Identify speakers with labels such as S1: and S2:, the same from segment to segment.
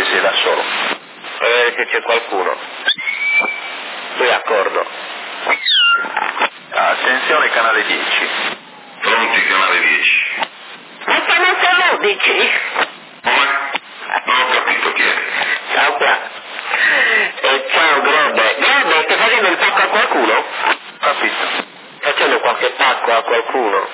S1: sei da solo.
S2: Vedere se c'è qualcuno. Poi accordo.
S1: Attenzione, canale 10.
S3: Pronti, canale 10.
S2: Ma chiamate Ludici?
S3: Come? Non ho capito chi è.
S2: Ciao qua. Ciao Grode. Grode, stai facendo il pacco a qualcuno?
S1: Capito.
S2: Facendo qualche pacco a qualcuno?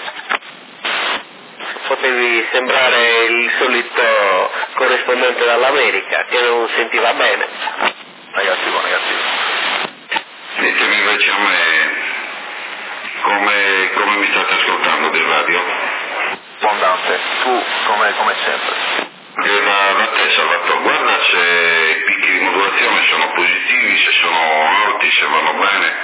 S2: Potevi sembrare il solito corrispondente dall'America che non sentiva bene.
S1: Negativo.
S3: Ditemi invece a me come mi state ascoltando di radio?
S1: Abbondante, tu come sempre.
S3: Da te Salvatore, guarda se i picchi di modulazione sono positivi, se sono alti, se vanno bene.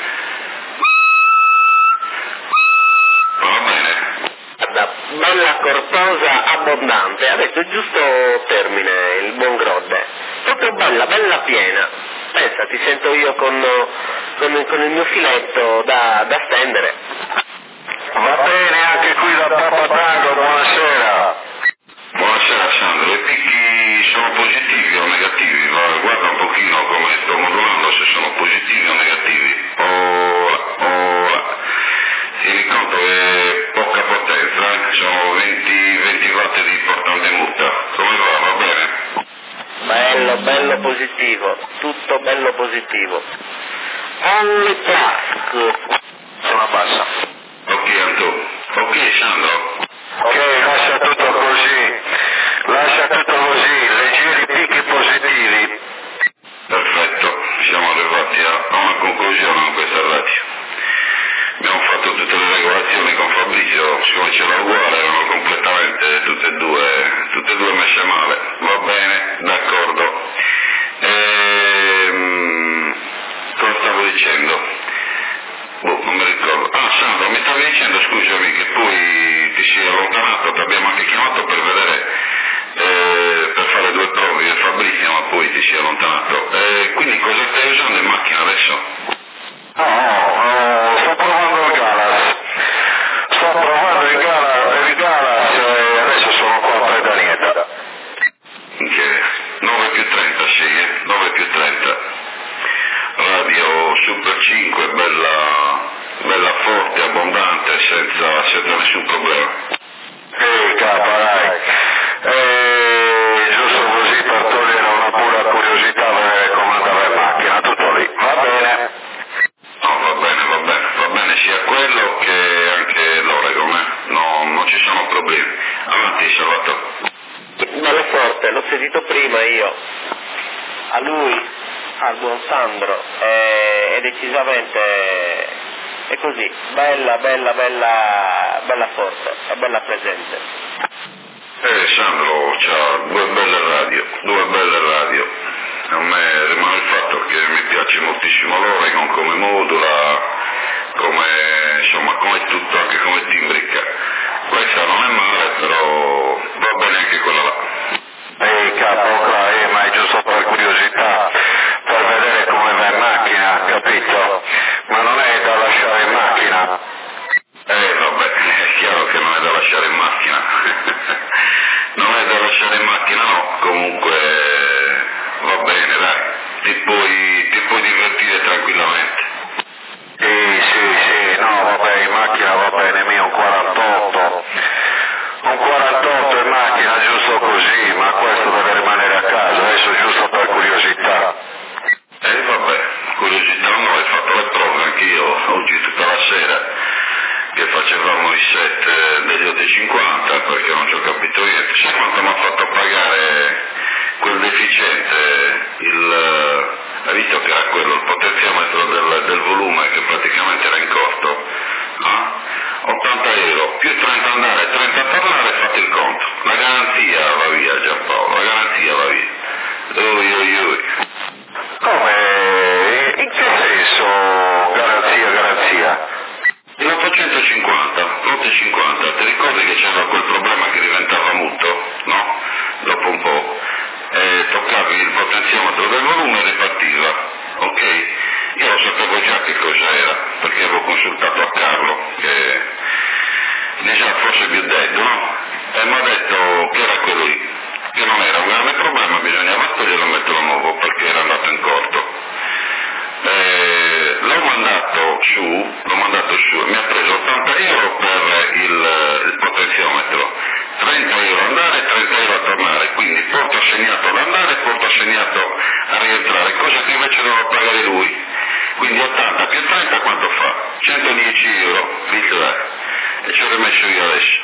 S3: Vanno bene?
S2: Guarda, bella corposa, abbondante, ha detto il giusto termine, il buon Grodde. Proprio bella piena. Pensa, ti sento io con il mio filetto da stendere.
S1: Va bene, anche qui da Papa Tango, buonasera.
S3: Buonasera Sandro, i picchi sono positivi o negativi? Guarda un pochino come sto modulando, se sono positivi o negativi. Ora. Tieni conto che è poca potenza, sono 20 watt di portante mutta. Come va bene?
S2: Bello positivo, tutto bello positivo. Only plus.
S1: Sono bassa.
S3: Ok Anto. Ok Sandro.
S1: Ok, lascia tutto così, leggeri picchi positivi.
S3: Perfetto, siamo arrivati a una conclusione con questa radio. Abbiamo fatto tutte le regolazioni con Fabrizio, siccome c'era uguale, erano completamente tutte e due messe male. Va bene, d'accordo. Cosa stavo dicendo? Non mi ricordo. Sandro, mi stavi dicendo, scusami, che poi ti sei allontanato, ti abbiamo anche chiamato per vedere, per fare 2 prove del Fabrizio, ma poi ti sei allontanato. Quindi cosa stai usando in macchina adesso?
S1: No, sto provando il Galas. E adesso sono qua a Pedanieta.
S3: Che 9 più 30 sì, 9 più 30. Radio Super 5, bella forte, abbondante, senza nessun problema.
S1: Dai. Giusto così per togliere una pura curiosità, vedere come andava in macchina, tutto lì. Va bene?
S3: No, va bene sia quello che anche l'Oregon, no, non ci sono problemi. Avanti Salvatore.
S2: Bello forte, l'ho sentito prima io. A lui, al buon Sandro, è decisamente è così, bella forte, è bella presente.
S3: Sandro c'ha due belle radio. A me rimane il fatto che mi piace moltissimo l'Oregon come modula, come tutto, anche come timbrica. Questa non è male, però va bene anche quella là.
S1: Ma è giusto per curiosità, per vedere come va in macchina, capito? Ma non è da lasciare in macchina.
S3: Vabbè, è chiaro che non è da lasciare in macchina. Non è da lasciare in macchina, no, comunque va bene, dai, ti puoi divertire tranquillamente.
S1: Sì, no, vabbè, in macchina va bene, mio, un 48 in macchina, giusto così, ma questo deve rimanere a casa, adesso giusto per curiosità.
S3: Vabbè, curiosità no, hai fatto le prove, anch'io oggi tutta la sera che facevamo i set degli 8,50 perché non ci ho capito niente. Sai quanto mi ha fatto pagare quel deficiente, hai visto che era quello, il potenziometro del volume che praticamente era in corto? 80 euro, più 30 andare, 30 tornare, fate il conto. La garanzia va via Giampaolo, la garanzia va via. Oi.
S1: Come? In che senso garanzia?
S3: L'850, ti ricordi che c'era quel problema che diventava muto, no? Dopo un po', toccavi il potenziometro del volume e ripartiva, ok? Io lo sapevo già che cosa era, perché avevo consultato a Carlo, che già forse più detto, no? E mi ha detto che era quello lì, che non era un grande problema, bisognava togliere 110 euro, e ci ho rimesso io adesso.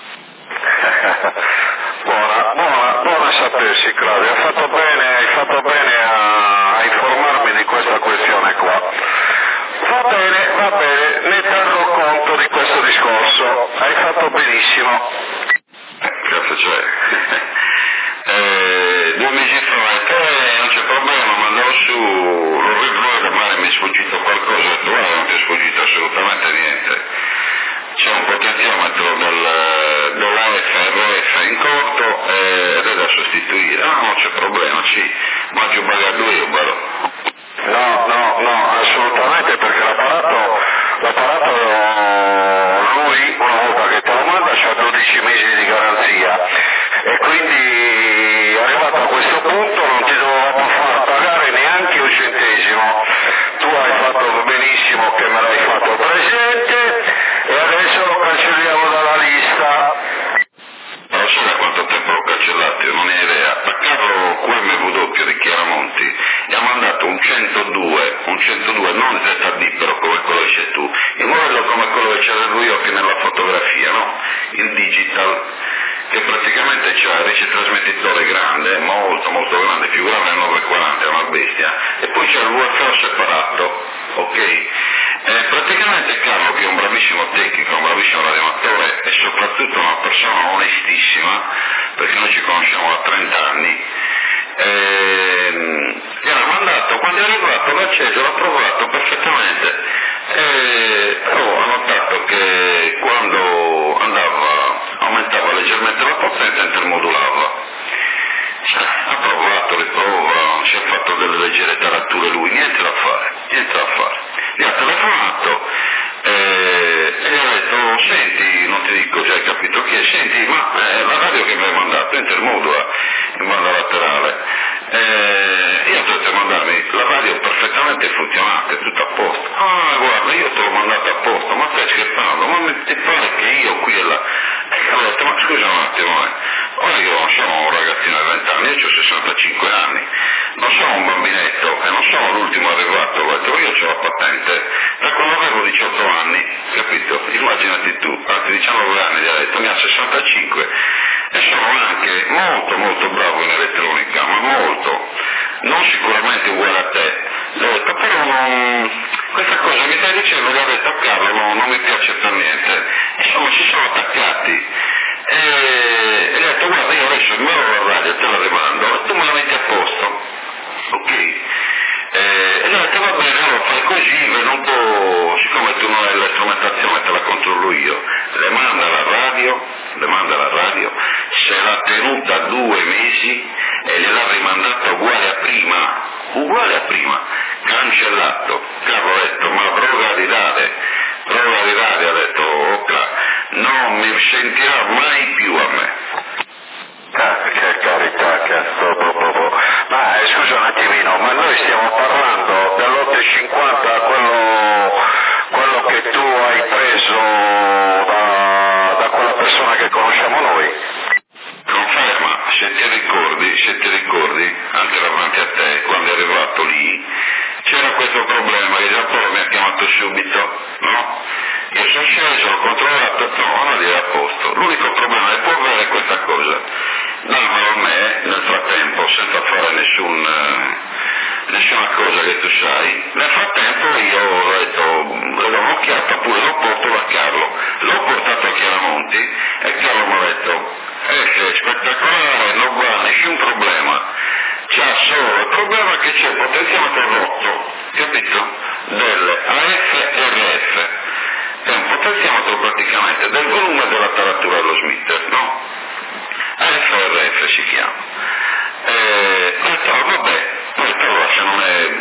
S1: buona sapersi, Claudio, hai fatto bene a informarmi di questa questione qua. Va bene, ne terrò conto di questo discorso, hai fatto benissimo.
S3: Cazzo c'è? 2 mesi fa, non c'è problema, mandavo su, l'ho ripreso, ma mi è sfuggito qualcosa, ho detto, non ti è sfuggito assolutamente niente. C'è un potenziometro dell'AFRF in corto ed è da sostituire. Non c'è problema, sì, ma ci paga 2 euro.
S1: No, assolutamente, perché l'apparato lui, una volta che te lo manda, c'ha 12 mesi di garanzia e quindi arrivato a questo punto non ti dovevamo far pagare neanche un centesimo. Tu hai fatto benissimo che me l'hai fatto presente e adesso lo cancelliamo dalla lista.
S3: Ma lo so da quanto tempo l'ho cancellato, io non ho idea. Attaccato QMW di Chiaramonti e ha mandato un 102 non ZD però come quello che c'è tu, il modello come quello che c'avevo io che nella fotografia, no? Il digital, che praticamente c'ha il ricetrasmettitore grande, molto grande, più grande del 940, è una bestia, e poi c'è il VFO separato, ok? Praticamente Carlo, che è un bravissimo tecnico, un bravissimo radioamatore e soprattutto una persona onestissima, perché noi ci conosciamo da 30 anni, era mandato, quando è arrivato l'ho acceso, l'ho provato perfettamente, però ho notato che quando aumentava leggermente la potenza intermodulava. Ha provato, riprova, si è fatto delle leggere tarature lui, niente da fare. Gli ha telefonato e gli ha detto, senti, non ti dico già hai capito chi è, senti, ma la radio che mi hai mandato intermodula in banda laterale, io ho detto mandarmi la radio perfettamente funzionante, tutto a posto. Guarda, io te l'ho mandato a posto, ma stai scherzando, ma ti pare che io qui e là. Ho detto, ma scusa un attimo, ora io non sono un ragazzino di 20 anni, io ho 65 anni, non sono un bambinetto e non sono l'ultimo arrivato, ho detto, io ho la patente da quando avevo 18 anni, capito? Immaginati tu, anzi 19 anni gli ha detto, ne ha 65 e sono anche molto bravo in elettronica, ma molto, non sicuramente uguale a te. Gli ho detto, però questa cosa mi stai dicendo, gli ho detto, Carlo, non mi piace per niente. Insomma, ci sono attaccati. E gli ho detto, guarda, io adesso il mio radio te la rimando e tu me la metti a posto. Ok? E gli ho detto, va bene, allora fai così, vedo un po', siccome tu non hai l'elettromentazione, te la controllo io. Le manda alla radio, se l'ha tenuta 2 mesi e gliel'ha rimandata uguale a prima, cancellato. Carlo ha detto, ma prova di dare, ha detto, Ocra, non mi sentirà mai più a me.
S1: Che carità, cazzo, proprio. Ma scusa un attimino, ma noi stiamo parlando dell'850, quello che tu hai preso da quella persona che conosciamo noi?
S3: Conferma, se ti ricordi, anche davanti a te, quando è arrivato lì, c'era questo problema che Giappone mi ha chiamato subito, no? Io sono sceso, ho controllato, non lì a posto. L'unico problema è può avere questa cosa. Dammelo a me nel frattempo, senza fare nessuna cosa che tu sai. Nel frattempo io ho detto, le do un'occhiata, pure lo porto da Carlo. L'ho portato a Chiaramonti e Carlo mi ha detto, è spettacolare, non va nessun problema. C'ha solo il problema che c'è il potenziometro rotto, capito? Del AFRF. È un potenziometro praticamente del volume della taratura dello Smith, no? AFRF si chiama. Ho detto, vabbè, allora se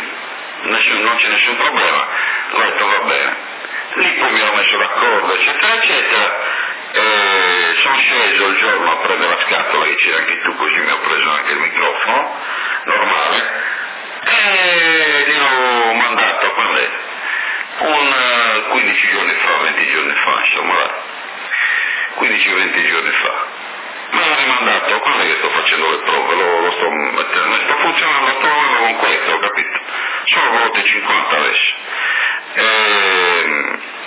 S3: non c'è nessun problema, ho detto va bene. Lì poi mi ho messo d'accordo, eccetera. Sono sceso il giorno a prendere la scatola che c'era anche tu, così mi ho preso anche il microfono normale e gli ho mandato quando è? 15 giorni fa, 20 giorni fa, insomma, 15-20 giorni fa. Me l'ha rimandato, quando io sto facendo le prove, lo sto mettendo, sto funzionando, sto lavorando con questo, ho capito? Sono volte 50 adesso.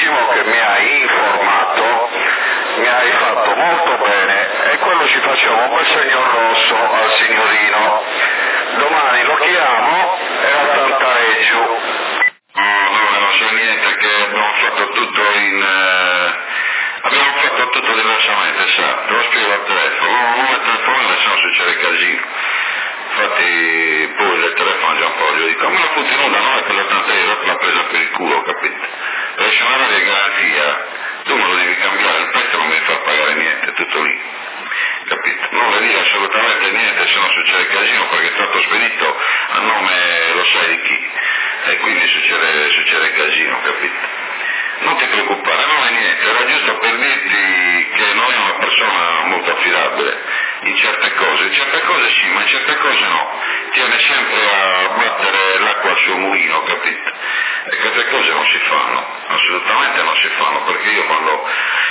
S1: benissimo che mi hai informato, mi hai fatto molto bene, e quello ci facciamo un bel segno rosso al signorino. Domani lo chiamo e a Tantareggio.
S3: No, non c'è niente, che abbiamo fatto tutto diversamente, sa, te lo spiego al telefono, non è telefono, se no succede casino. Infatti poi il telefono già un po', gli dico, ma non funziona, no, è per l'80 € l'ha presa per il culo, capito? Per scenario di garanzia, tu me lo devi cambiare, il pezzo non mi fa pagare niente, tutto lì, capito? Non vuol dire assolutamente niente, se no succede casino, perché è stato spedito a nome lo sai di chi, e quindi succede casino, capito? Non ti preoccupare, non è niente, era giusto per dirti che non è una persona molto affidabile in certe cose sì, ma in certe cose no, tiene sempre a battere l'acqua al suo mulino, capito? E queste cose non si fanno, assolutamente non si fanno, perché io quando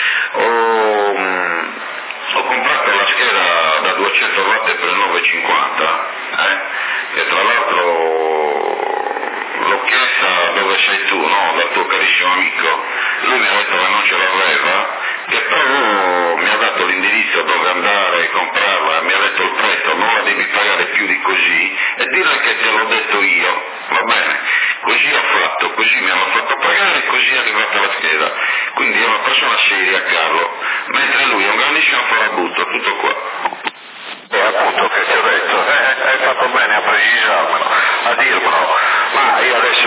S3: ho comprato la scheda da 200 watt per il 950, che tra l'altro l'ho chiesta dove sei tu, no? Dal tuo carissimo amico, lui mi ha detto che non ce l'aveva, che però mi ha dato l'indirizzo dove andare e comprarla, mi ha detto il prezzo, non la devi pagare più di così, e dirle che te l'ho detto io, va bene? Così ho fatto, così mi hanno fatto pagare e così è arrivata la scheda, quindi è una persona seria, Carlo, mentre lui è un grandissimo farabutto, tutto qua.
S1: E appunto che ti ho detto, hai fatto bene a precisarmelo, a dirmelo, ma io adesso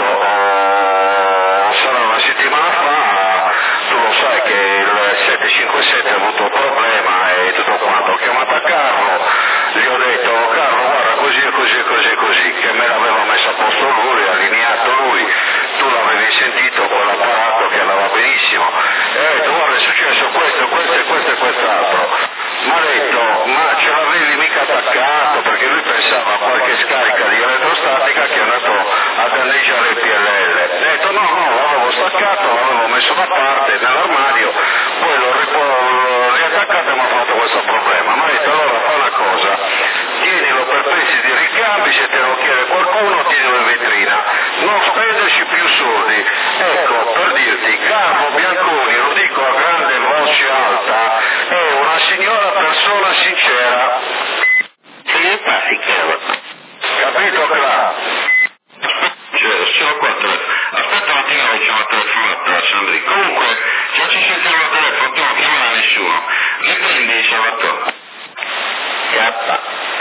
S1: sarà una settimana fa, tu lo sai che il 757 ha avuto un problema e tutto quanto, ho chiamato a Carlo, gli ho detto, Carlo guarda così e così e così e così, che me l'aveva messo a posto lui, allineato lui, tu l'avevi sentito quell'apparato che andava benissimo, e ho detto guarda è successo questo, questo e questo e quest'altro. Mi ha detto, ma ce l'avevi mica attaccato, perché lui pensava a qualche scarica di elettrostatica che è andato a danneggiare il PLL. Ha detto no, l'avevo staccato, l'avevo messo da parte nell'armadio, poi l'ho riattaccato e mi ha fatto questo problema. Mi ha detto allora fa una cosa, tienilo per pezzi di ricambi, se te lo chiede qualcuno tienilo in vetrina, non spenderci più soldi. Ecco, per dirti, Carlo Bianconi, lo dico a grande voce alta, è una signora persona sincera.
S2: Filippa si chiama.
S1: Capito Cla?
S3: Sono qua al telefono. Aspetta un attimo, facciamo la telefonata, Sandri. Comunque, se ci sentiamo al telefono, tu non chiamare nessuno. Riprendi, Salvatore.
S2: Chiappa.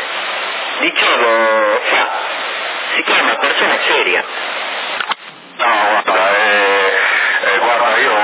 S2: Dicevo, si chiama persona seria.
S1: No, guarda, io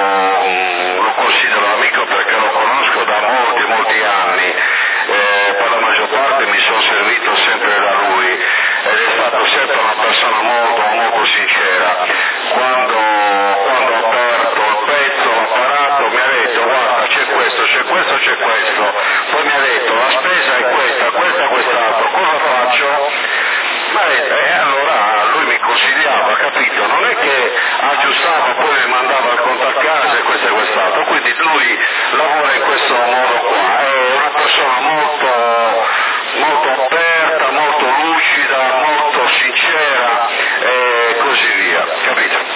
S1: lo considero amico perché lo conosco da molti anni, per la maggior parte mi sono servito sempre da lui ed è stato sempre una persona molto sincera. Quando ho aperto il pezzo, l'apparato, mi ha detto guarda c'è questo, poi mi ha detto la spesa è questa, quest'altro, cosa faccio? E allora lui mi consigliava, capito? Non è che aggiustava, poi mi mandava il conto a casa e questo e quest'altro, quindi lui lavora in questo modo qua, è una persona molto aperta, molto lucida, molto sincera e così via, capito?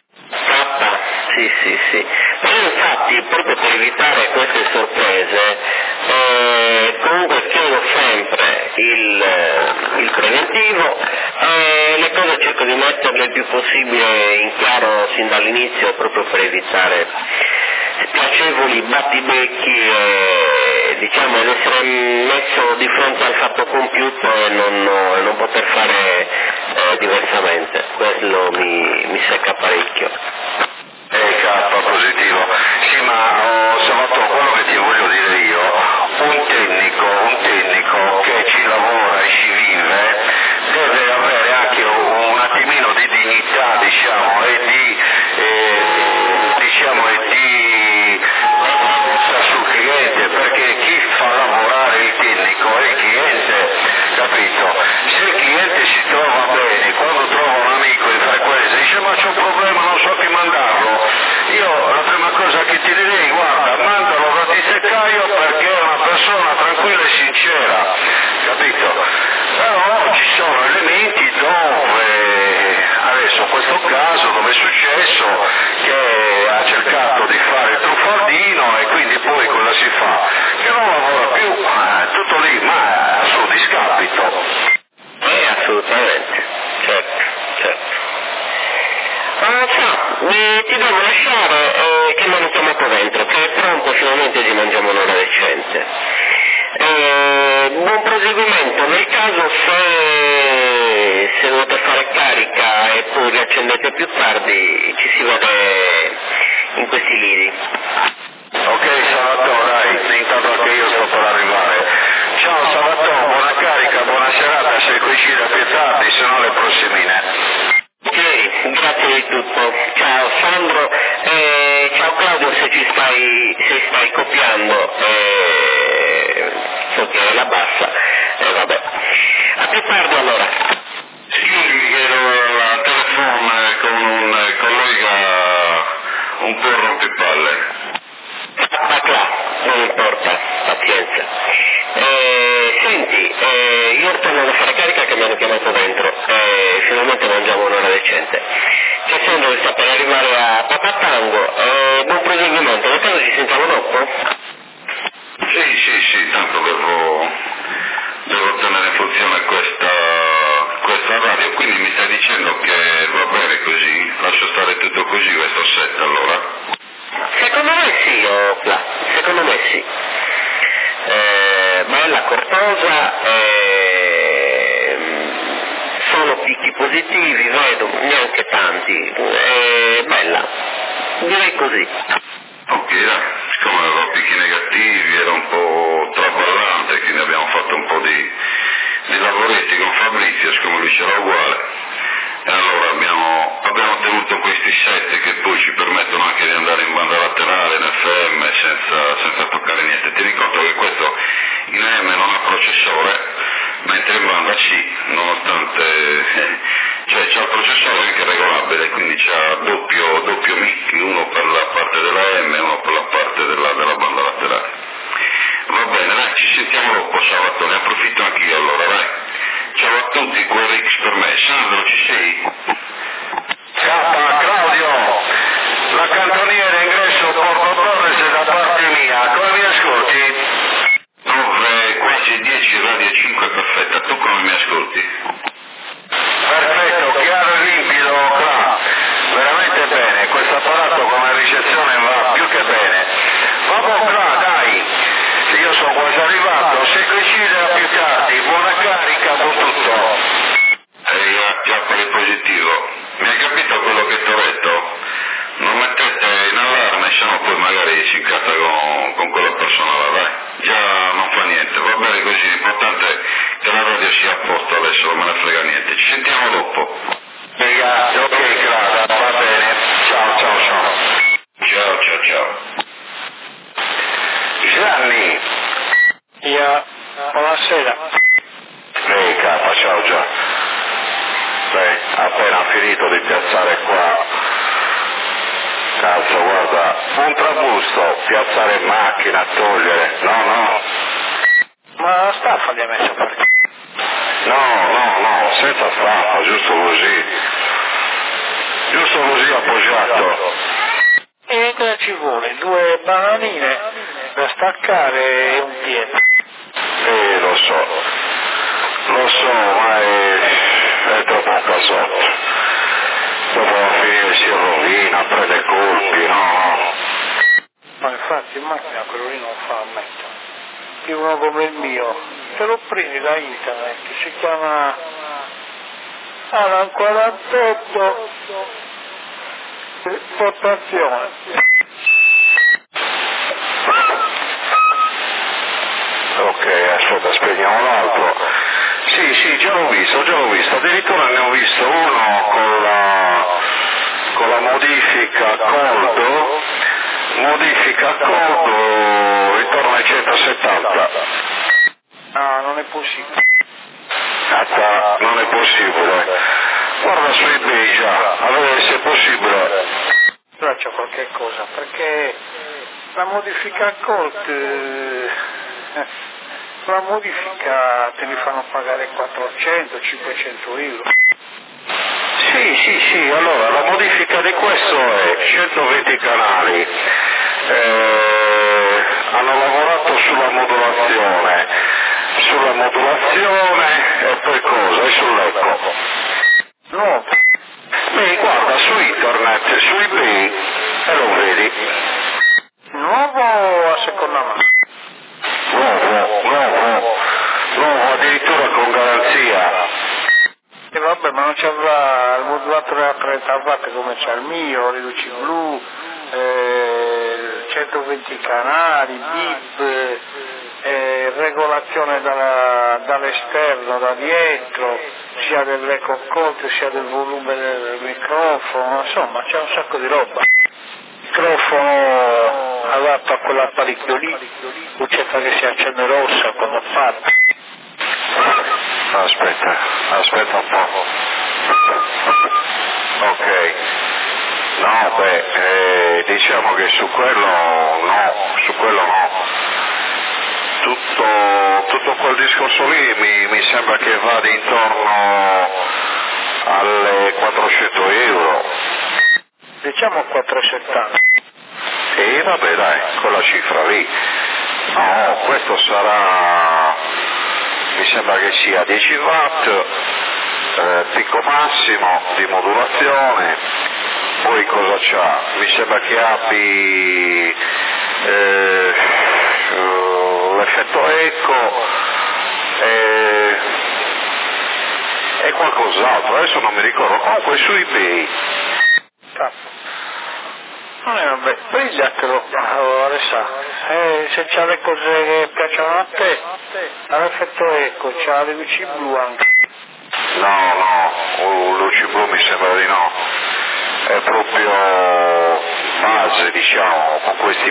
S2: Sì. Però infatti, proprio per evitare queste sorprese, comunque chiedo sempre il preventivo, le cose cerco di metterle il più possibile in chiaro sin dall'inizio, proprio per evitare spiacevoli battibecchi e diciamo ad essere messo di fronte al fatto compiuto e non poter fare diversamente. Quello mi secca parecchio.
S1: K positivo. Sì, ma Salvatore, quello che ti voglio dire io, un tecnico che ci lavora e ci vive deve avere anche un attimino di dignità, diciamo, e di sul cliente, perché chi fa lavorare il tecnico è il cliente, capito? Se il cliente si trova bene, quando trova un amico in frequenza dice ma c'è un problema, non so chi mandare,
S2: Ti devo lasciare che mi hanno chiamato dentro, che è pronto, finalmente ci mangiamo un'ora decente. Buon proseguimento, nel caso se dovete fare carica e poi riaccendete più tardi, ci si vede in questi lidi.
S1: Ok Salvatore, dai, intanto che io sto per arrivare. Ciao Salvatore, buona carica, buona serata, se coincide più tardi, se no le prossimine.
S2: Ok, grazie di tutto. Ciao Sandro, ciao Claudio se stai copiando, so che è la bassa, vabbè. A più tardi allora.
S3: Scusami che ero alla telefono con un collega un po' rompipalle.
S2: Non importa, pazienza. Senti, io torno a fare carica che mi hanno chiamato dentro, finalmente mangiamo un'ora decente. C'è Sandro che sta per arrivare a Papatango, buon proseguimento, nel caso ci sentiamo dopo?
S3: Sì, tanto devo tenere in funzione questa radio, quindi mi stai dicendo che va bene così, lascio stare tutto così questo set allora?
S2: Secondo me sì, secondo me sì. Bella, corposa, solo picchi positivi, vedo, neanche tanti, bella, direi così.
S3: Ok, siccome avevo picchi negativi, era un po' traballante, quindi abbiamo fatto un po' di lavoretti con Fabrizio, siccome lui c'era uguale. E allora abbiamo tenuto questi set che poi ci permettono anche di andare in banda laterale, in FM, senza toccare niente. Ti ricordo che questo in AM non ha processore, mentre in banda sì, nonostante cioè c'ha il processore anche regolabile, quindi c'ha doppio mic, uno per la parte della AM e uno per la parte della banda laterale. Va bene, dai, ci sentiamo dopo Salvatore, ne approfitto anch'io allora, dai. Ciao a tutti, QRX per me. Sandro, ci sei?
S1: Claudio, la cantoniera ingresso Porto Torres è da parte mia, come mi ascolti?
S3: 9, quasi 10, radio 5 perfetta, tu come mi ascolti?
S1: Perfetto, chiaro e limpido, veramente bene, questo apparato come ricezione va più che bene. Vabbè, dai, io sono quasi arrivato, se coincide a più tardi, buona carica, buon tutto.
S3: Già per il positivo. Mi hai capito quello che ti ho detto? Non mettete in allarme, se no poi magari si incazza con quella persona là, dai. Già non fa niente, va bene così, l'importante è che la radio sia a posto adesso, non me ne frega niente. Ci sentiamo dopo.
S1: Grazie, ok, Clara, va bene. Ciao.
S3: Ciao.
S1: Gianni.
S2: Buonasera.
S1: Ehi, capa, ciao già. Beh, appena finito di piazzare qua. Cazzo, guarda, un trabusto, piazzare in macchina, togliere. No.
S2: Ma la staffa gli ha messo perché?
S1: No, senza staffa, giusto così appoggiato.
S2: E cosa ci vuole? 2 bananine da staccare e un piede.
S1: Lo so, ma è troppo casotto. Dopo alla fine si rovina, prende colpi, no.
S2: Ma infatti in macchina quello lì non fa a mettere. Più uno come il mio, te lo prendi da internet, si chiama Alan 48 portazione.
S1: Ok, aspetta, spegniamo l'altro. Sì, già l'ho visto, addirittura ne ho visto uno con la modifica coldo intorno ai 170.
S2: No, non è possibile.
S1: Non è possibile. Guarda su eBay già, a vedere se è possibile.
S2: Però c'è qualche cosa, perché la modifica Colt, la modifica te li fanno pagare 400-500 euro.
S1: Sì, allora la modifica di questo è 120 canali, hanno lavorato sulla modulazione e poi cosa? E sull'eco.
S2: No.
S1: Beh, guarda, su internet su eBay e lo vedi.
S4: Nuovo a seconda mano?
S1: Nuovo, addirittura con garanzia.
S4: E vabbè, ma non c'avrà il modulatore a 30 watt come c'è il mio, le luci blu, 120 canali, bip, regolazione dall'esterno, da dietro, sia dell'eco control sia del volume del microfono, insomma c'è un sacco di roba. Microfono adatto a quell'apparecchio lì, lucetta che si accende rossa quando parte.
S1: Aspetta un po'. Ok. No, diciamo che su quello no. Tutto quel discorso lì mi sembra che vada intorno alle 400 euro.
S4: Diciamo 470.
S1: E vabbè dai, quella cifra lì. No, questo sarà, mi sembra che sia 10 watt, picco massimo di modulazione, poi cosa c'ha? Mi sembra che abbi l'effetto eco e qualcos'altro, adesso non mi ricordo, comunque su eBay.
S4: Vabbè, pigliatelo, Alessà, se c'ha le cose che piacciono a te, all'effetto eco, c'ha le luci blu anche.
S1: No, luci blu mi sembra di no, è proprio base, diciamo, con questi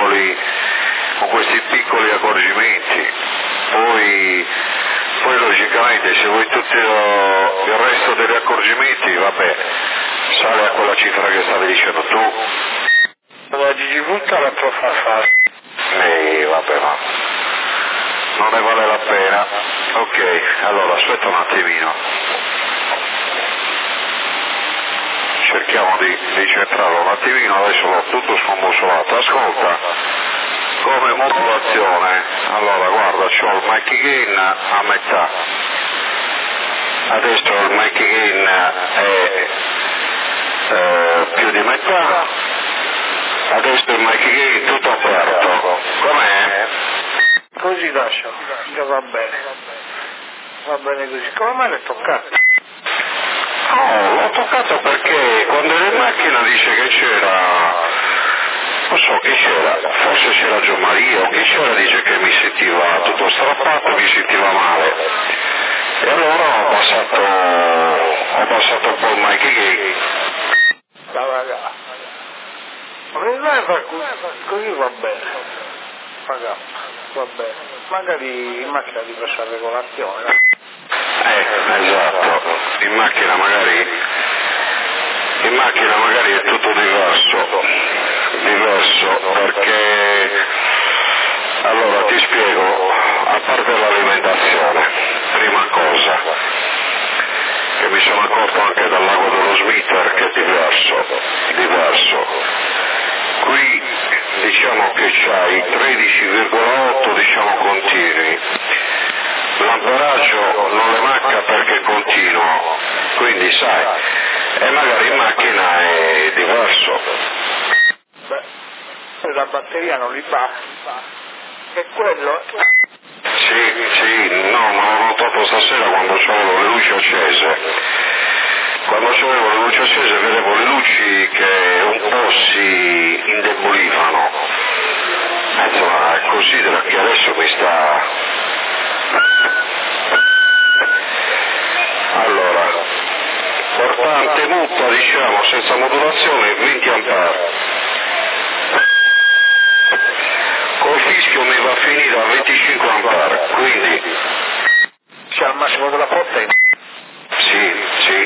S1: piccoli accorgimenti, poi logicamente se vuoi tutto il resto degli accorgimenti, vabbè, sale a quella cifra che stavi dicendo tu.
S4: La Gigi Vulca la può far fare.
S1: Vabbè, ma non ne vale la pena. Ok, allora aspetta un attimino. Cerchiamo di centrarlo un attimino, adesso l'ho tutto scombussolato. Ascolta, come modulazione, allora guarda, c'ho il mic gain a metà. Adesso il mic gain è più di metà, adesso il mic gain tutto aperto, com'è?
S4: Così lascia, già va bene così, come mai l'hai toccato?
S1: No, l'ho toccato perché quando ero in macchina dice che c'era, non so chi c'era, forse c'era Gianmaria o chi c'era, dice che mi sentiva tutto strappato, mi sentiva male. E allora ho passato un po' il mic gain.
S4: Così va bene, va bene, magari in macchina di questa regolazione.
S1: Esatto, in macchina magari è tutto diverso perché, allora ti spiego, a parte l'alimentazione, prima cosa, che mi sono accorto anche dal lago dello Smitter che è diverso. Qui diciamo che c'hai 13,8 diciamo continui, l'amperaggio non le manca perché è continuo, quindi sai, e magari in macchina è diverso.
S4: Beh, se la batteria non li fa, è quello.
S1: Sì, no, ma l'ho notato stasera quando c'avevo le luci accese. Quando c'avevo le luci accese vedevo le luci che un po' si indebolivano. Insomma, considera che adesso mi sta... Allora, portante mutta, diciamo, senza modulazione, 20 A. Col fischio mi va a finire a 25 A, quindi...
S4: C'è al massimo della potenza.
S1: Sì.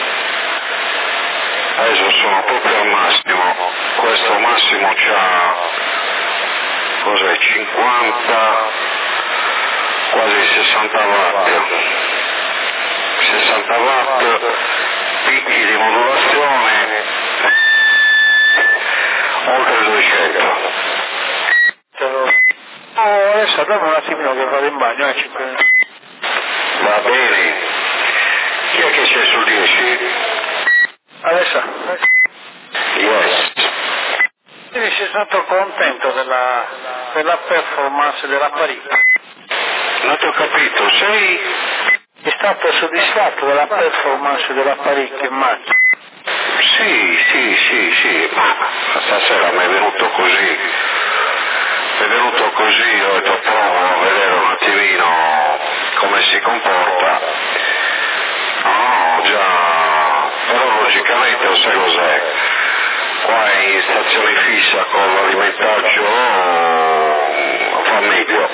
S1: Adesso sono proprio al massimo. Questo massimo c'ha... cos'è? 50... quasi 60 watt. 60 watt, picchi di modulazione, oltre 200.
S4: Adesso dammi un attimino che vado in bagno, 5 minuti.
S1: Va bene. Chi è che c'è sul 10?
S4: Adesso. sei stato contento della performance dell'apparecchio?
S1: Non ti ho capito, sei
S4: stato soddisfatto della performance dell'apparecchio in macchina?
S1: Sì, ma stasera mi è venuto così, ho detto provo a vedere un attimino come si comporta. No, già, però logicamente lo sai cos'è, qua in stazione fissa con l'alimentaggio fa meglio.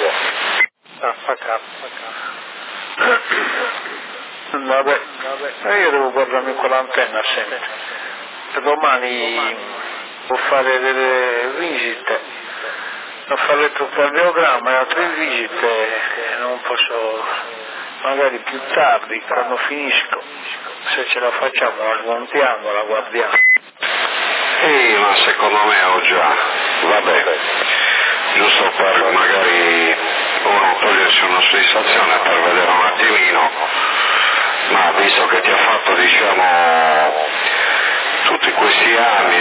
S4: Vabbè, io devo guardarmi con l'antenna sempre. Per domani devo fare delle visite, devo fare l'elettrocardiogramma e altre visite, non posso, magari più tardi, quando finisco, se ce la facciamo la smontiamo, la guardiamo.
S1: Sì, ma secondo me ho già, vabbè, giusto per magari uno togliersi una soddisfazione per vedere un attimino, ma visto che ti ha fatto tutti questi anni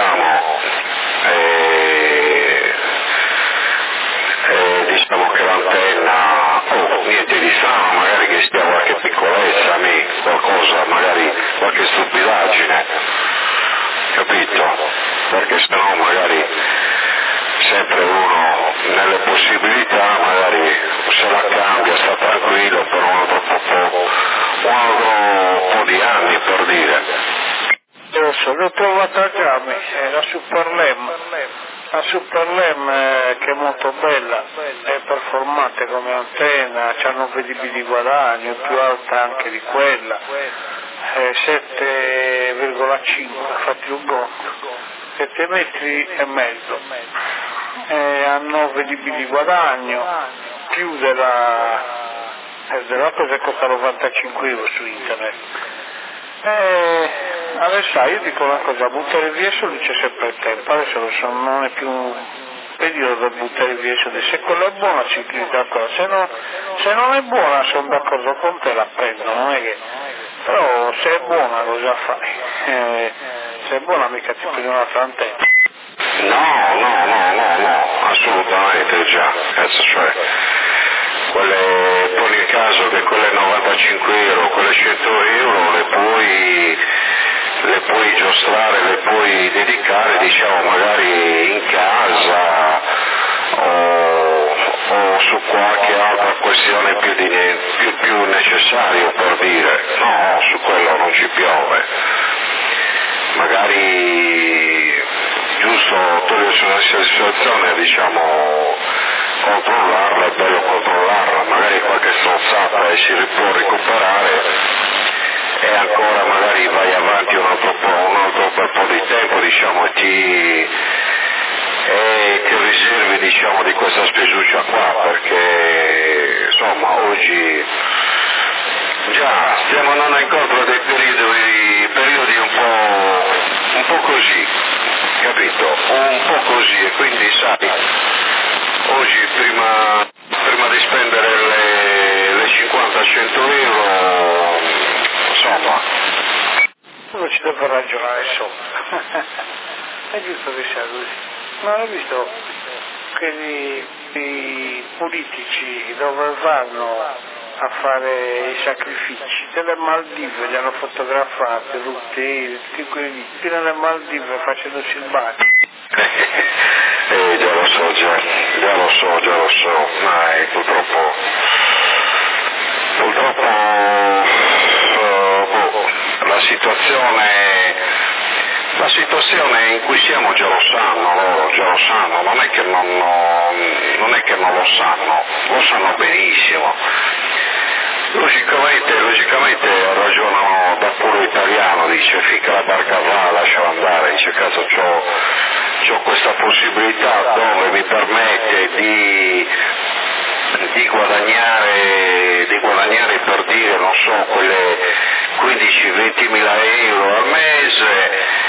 S1: diciamo che l'antenna, niente di strano, magari che stia qualche piccolezza, qualcosa, magari qualche stupidaggine, capito? Perché sennò magari sempre uno nelle possibilità magari se la cambia, sta tranquillo per un altro po' di anni, per dire.
S4: Adesso l'ho trovata già, la Super Lem che è molto bella, è performante come antenna, c'ha 9 dB di guadagno, è più alta anche di quella, 7,5, infatti un conto, 7 metri e mezzo, ha 9 dB di guadagno, più della cosa che costa 95 euro su internet. Adesso io dico una cosa, buttare via i soldi c'è sempre il tempo, adesso non è più un periodo per buttare via i soldi, se quella è buona ci chiudi d'accordo, se non è buona sono d'accordo con te, la prendo, non è che, però se è buona cosa fai? Se è buona mica ti prendi un'altra antenna.
S1: No, assolutamente già, cioè, poi nel caso che quelle 95 euro, quelle 100 euro le puoi giostrare, le puoi dedicare magari in casa o su qualche altra questione più necessario, per dire, no, su quello non ci piove, magari giusto togliersi una situazione, controllarla, è bello controllarla, magari qualche strozzata e si può recuperare e ancora magari vai avanti un altro bel po' di tempo, e ti riservi di questa spesuccia qua, perché insomma oggi già stiamo andando incontro a dei periodi un po' così, capito? Un po' così, e quindi sai, oggi prima di spendere le 50-100 euro, insomma,
S4: uno ci deve ragionare sopra. È giusto che sia così. Non hai visto quelli politici dove vanno a fare i sacrifici? Delle Maldive li hanno fotografate, Rutteri, tutti quelli fino alle Maldive facendosi il bagno.
S1: Già lo so, ma purtroppo la situazione in cui siamo già lo sanno, non è che non lo sanno benissimo. Logicamente ragionano da puro italiano, dice finché la barca va, lasciala andare, dice cazzo c'ho questa possibilità dove mi permette di guadagnare, per dire, non so, quelle 15-20 mila euro al mese,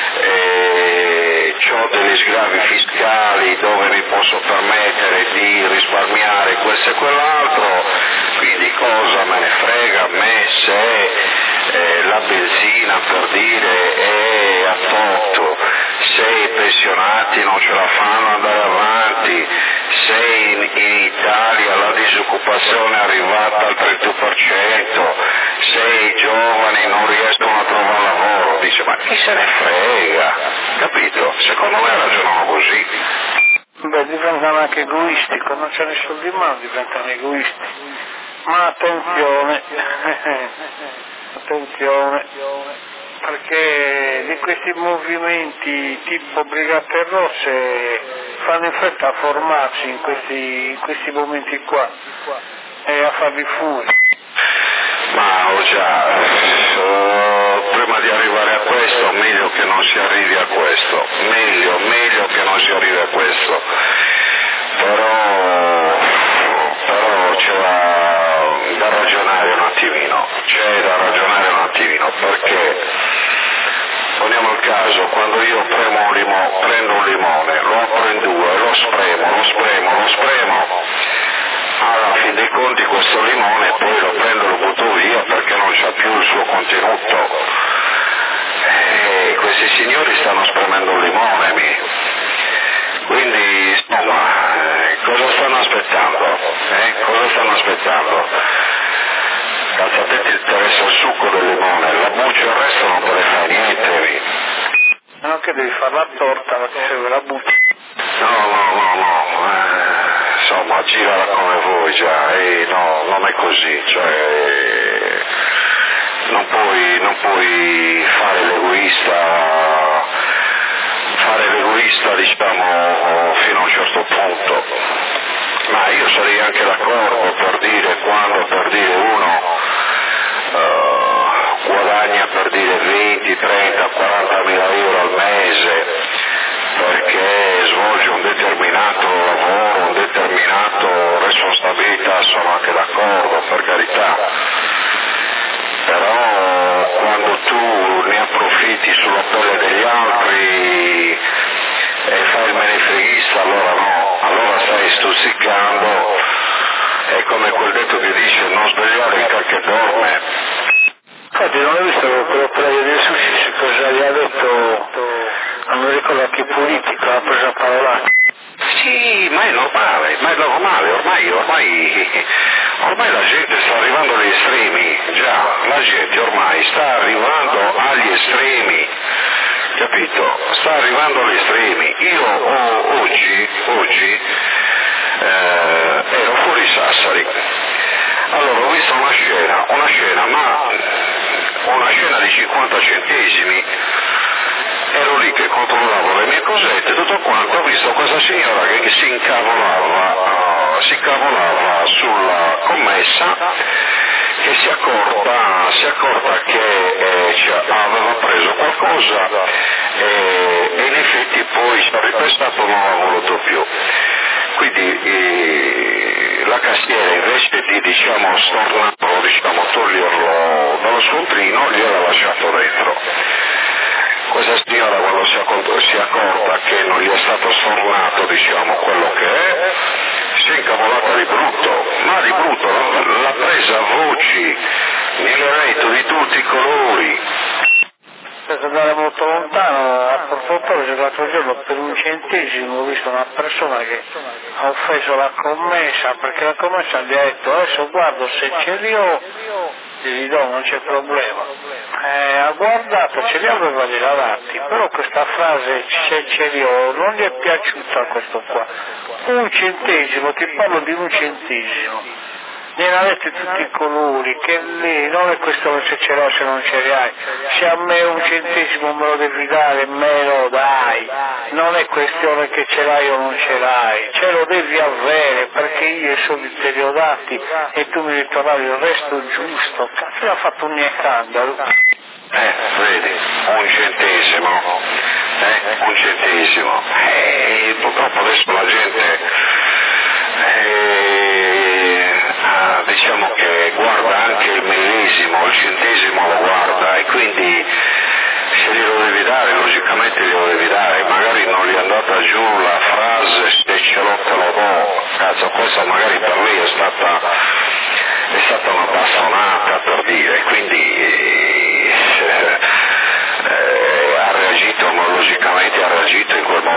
S1: ho degli sgravi fiscali dove mi posso permettere di risparmiare questo e quell'altro, quindi cosa me ne frega a me se la benzina, per dire, è a tot, se i pensionati non ce la fanno andare avanti, se in Italia la disoccupazione è arrivata al 31%, se i giovani non riescono a trovare lavoro, dice ma chi se ne frega, capito? Secondo me ragionano così.
S4: Beh, diventano anche egoisti, quando c'è i soldi in mano diventano egoisti. Ma attenzione, perché di questi movimenti tipo Brigate Rosse fanno in fretta a formarsi in questi momenti qua e a farli fuori.
S1: Ma prima di arrivare a questo, meglio che non si arrivi a questo, meglio che non si arrivi a questo, però c'è da ragionare un attimino, perché poniamo il caso, quando io prendo un limone, lo apro in due, lo spremo, alla fin dei conti questo limone poi lo prendo e lo butto via perché non c'ha più il suo contenuto. E questi signori stanno spremendo un limone, quindi insomma, cosa stanno aspettando? Cazzo, a te ti interessa il succo del limone, la buccia il resto non te ne fa niente.
S4: Non che devi fare la torta, ma ti serve la buccia.
S1: No, insomma, girala come voi già, no, non è così, cioè non puoi fare l'egoista diciamo fino a un certo punto, ma io sarei anche d'accordo per dire uno guadagna per dire 20, 30, 40 mila euro al mese perché svolge un determinato lavoro, un determinato responsabilità, sono anche d'accordo, per carità, però quando tu ne approfitti sulla pelle degli altri e fai il menefreghista, allora no, allora stai stuzzicando, è come quel detto che dice non svegliare il che dorme.
S4: Infatti non ho visto quello player di sushi, cosa gli ha detto, non mi ricordo a che politico, ha preso a parolare.
S1: Sì, ma è normale, ormai la gente sta arrivando agli estremi, la gente ormai sta arrivando agli estremi, capito? Sta arrivando agli estremi. Io oggi ero fuori Sassari, allora ho visto una scena di 50 centesimi, ero lì che controllavo le mie cosette, tutto quanto, ho visto questa signora che si incavolava sulla commessa, che si è accorta che aveva preso qualcosa e in effetti poi si è ripestato, non l'ha voluto più. Quindi la cassiera invece di stornarlo, toglierlo dallo scontrino, gliel'ha lasciato dentro. Questa signora quando si è accorta che non gli è stato stornato quello che è, si è incavolata di brutto, l'ha presa a voci, nelle reti di tutti i colori.
S4: Per andare molto lontano, a Portofino l'altro giorno per 1 centesimo ho visto una persona che ha offeso la commessa, perché la commessa gli ha detto adesso guardo se ce li ho, gli do, non c'è problema. Ha guardato, ce li aveva gliela dati, però questa frase se ce li ho non gli è piaciuta a questo qua. 1 centesimo, ti parlo di 1 centesimo. Ne avete tutti i colori, che lì non è questione se ce l'ho se non ce li hai, se a me 1 centesimo me lo devi dare, me lo dai, non è questione che ce l'hai o non ce l'hai, ce lo devi avere perché io i soldi te li ho dati e tu mi ritornavi il resto giusto, cazzo ha fatto un niecandalo.
S1: Vedi, 1 centesimo, 1 centesimo, purtroppo adesso la gente diciamo che guarda anche il millesimo, il centesimo lo guarda e quindi se glielo devi dare, logicamente glielo devi dare, magari non gli è andata giù la frase se ce l'ho te lo do, cazzo questa magari per lei è stata una bastonata per dire, quindi ha reagito, ma logicamente ha reagito in quel momento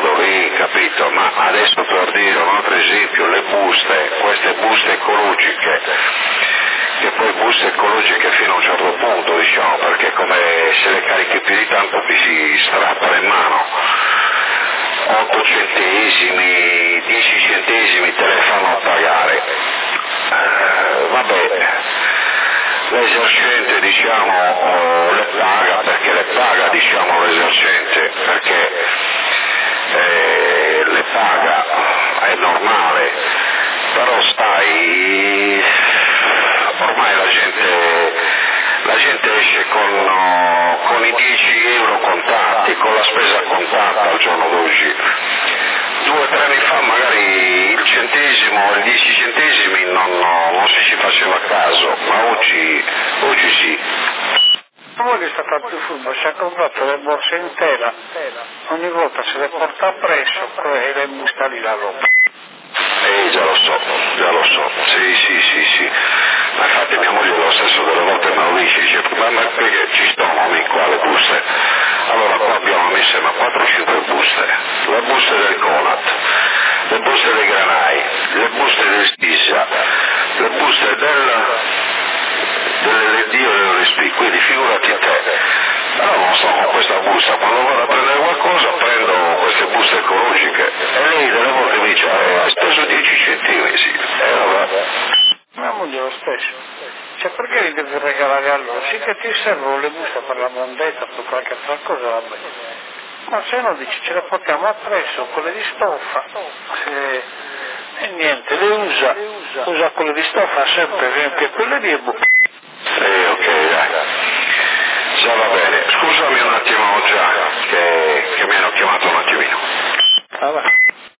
S1: buste ecologiche fino a un certo punto, diciamo, perché come se le carichi più di tanto ti si strappano in mano. 8 centesimi, 10 centesimi te le fanno pagare. Vabbè, l'esercente diciamo le paga, perché le paga diciamo l'esercente, perché le paga, è normale, però stai, ormai la gente esce con i 10 euro contati, con la spesa contata al giorno d'oggi. 2 o 3 anni fa magari il centesimo, i 10 centesimi non si ci faceva caso, ma oggi sì.
S4: Voi che è stata più furba, si è comprato le borse intere, ogni volta se le porta appresso e le busta lì la roba.
S1: Già lo so, sì. Ma infatti mia moglie lo stesso delle volte me lo dice, ma perché ci sono qua le buste? Allora qua abbiamo messo 4 o 5 buste, le buste del Conat, le buste dei Granai, le buste del Stisa, le buste dell'Dio e dell'Respi, quindi figurati te. Però non sto con questa busta, quando vado a prendere qualcosa prendo queste buste ecologiche e lei delle volte mi dice hai speso 10 centesimi, sì, vabbè.
S4: Mia moglie lo stesso, cioè perché li devi regalare a loro? Sì che ti servono le buste per la mondetta, per qualche altra cosa, vabbè. Ma se no dici ce le portiamo appresso, quelle di stoffa, e niente, le usa quelle di stoffa sempre, perché quelle lì è